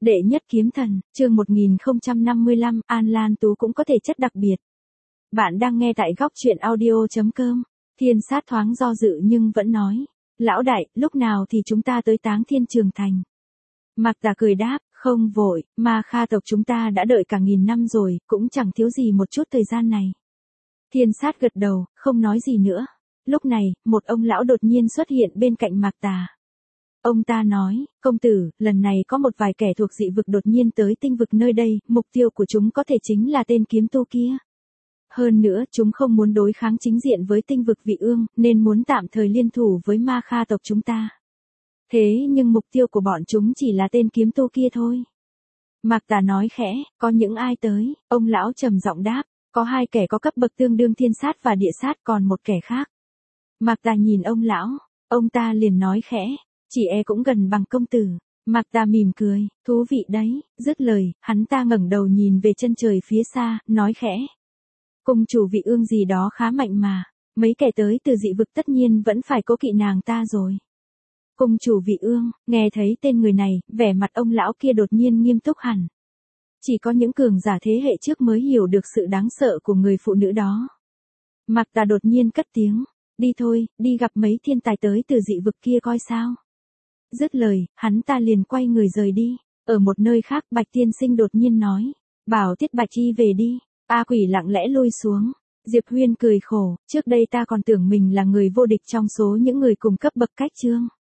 Đệ nhất kiếm thần, chương 1055, An Lan Tú cũng có thể chất đặc biệt. Bạn đang nghe tại góc truyện audio.com. Thiên Sát thoáng do dự nhưng vẫn nói. Lão đại, lúc nào thì chúng ta tới Táng Thiên Trường Thành? Mạc Tà cười đáp, không vội, Ma Kha tộc chúng ta đã đợi cả 1000 năm rồi, cũng chẳng thiếu gì một chút thời gian này. Thiên Sát gật đầu, không nói gì nữa. Lúc này, một ông lão đột nhiên xuất hiện bên cạnh Mạc Tà. Ông ta nói, công tử, lần này có một vài kẻ thuộc dị vực đột nhiên tới tinh vực nơi đây, mục tiêu của chúng có thể chính là tên kiếm tu kia. Hơn nữa, chúng không muốn đối kháng chính diện với tinh vực Vị Ương, nên muốn tạm thời liên thủ với Ma Kha tộc chúng ta. Thế nhưng mục tiêu của bọn chúng chỉ là tên kiếm tu kia thôi. Mạc Tà nói khẽ, có những ai tới, ông lão trầm giọng đáp, có 2 kẻ có cấp bậc tương đương thiên sát và địa sát, còn một kẻ khác. Mạc Tà nhìn ông lão, ông ta liền nói khẽ, chỉ e cũng gần bằng công tử. Mạc Tà mỉm cười, thú vị đấy, dứt lời, hắn ta ngẩng đầu nhìn về chân trời phía xa, nói khẽ. Cung chủ Vị Ương gì đó khá mạnh mà, mấy kẻ tới từ dị vực tất nhiên vẫn phải cố kỵ nàng ta rồi. Cung chủ Vị Ương, nghe thấy tên người này, vẻ mặt ông lão kia đột nhiên nghiêm túc hẳn. Chỉ có những cường giả thế hệ trước mới hiểu được sự đáng sợ của người phụ nữ đó. Mạc Tà đột nhiên cất tiếng, đi thôi, đi gặp mấy thiên tài tới từ dị vực kia coi sao. Dứt lời, hắn ta liền quay người rời đi. Ở một nơi khác, Bạch Tiên Sinh đột nhiên nói, bảo Tiết Bạch Chi về đi. A Quỷ lặng lẽ lui xuống. Diệp Huyên cười khổ, trước đây ta còn tưởng mình là người vô địch trong số những người cùng cấp bậc cách Trương.